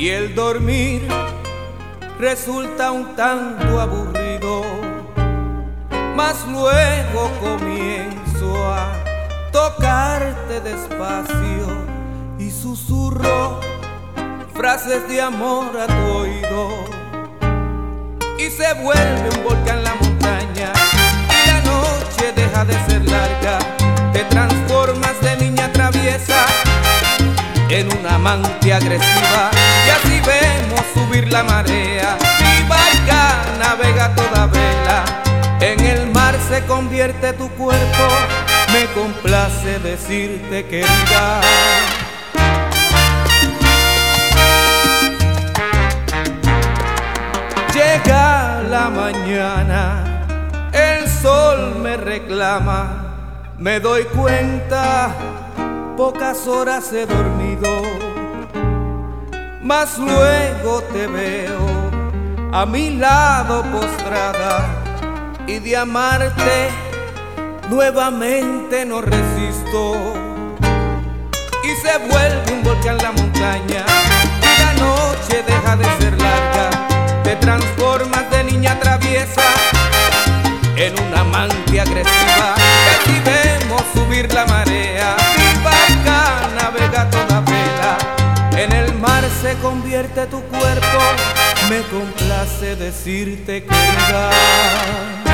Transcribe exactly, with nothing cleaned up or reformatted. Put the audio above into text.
y el dormir resulta un tanto aburrido, mas luego comienzo a tocarte despacio y susurro frases de amor a tu oído, y se vuelve un volcán la montaña y la noche deja de ser larga. Te transformas de niña traviesa en una amante agresiva, y así vemos subir la marea. Mi barca navega a toda vela, en el mar se convierte tu cuerpo. Me complace decirte, querida, llega la mañana, el sol me reclama. Me doy cuenta, pocas horas he dormido, mas luego te veo a mi lado postrada, y de amarte nuevamente no resisto. Y se vuelve un volcán la montaña y la noche deja de ser larga. Te transformas de niña traviesa en una amante agresiva, y así vemos subir la marea. Mi barca navega a toda vela, en el mar se convierte tu cuerpo. Me complace decirte, querida,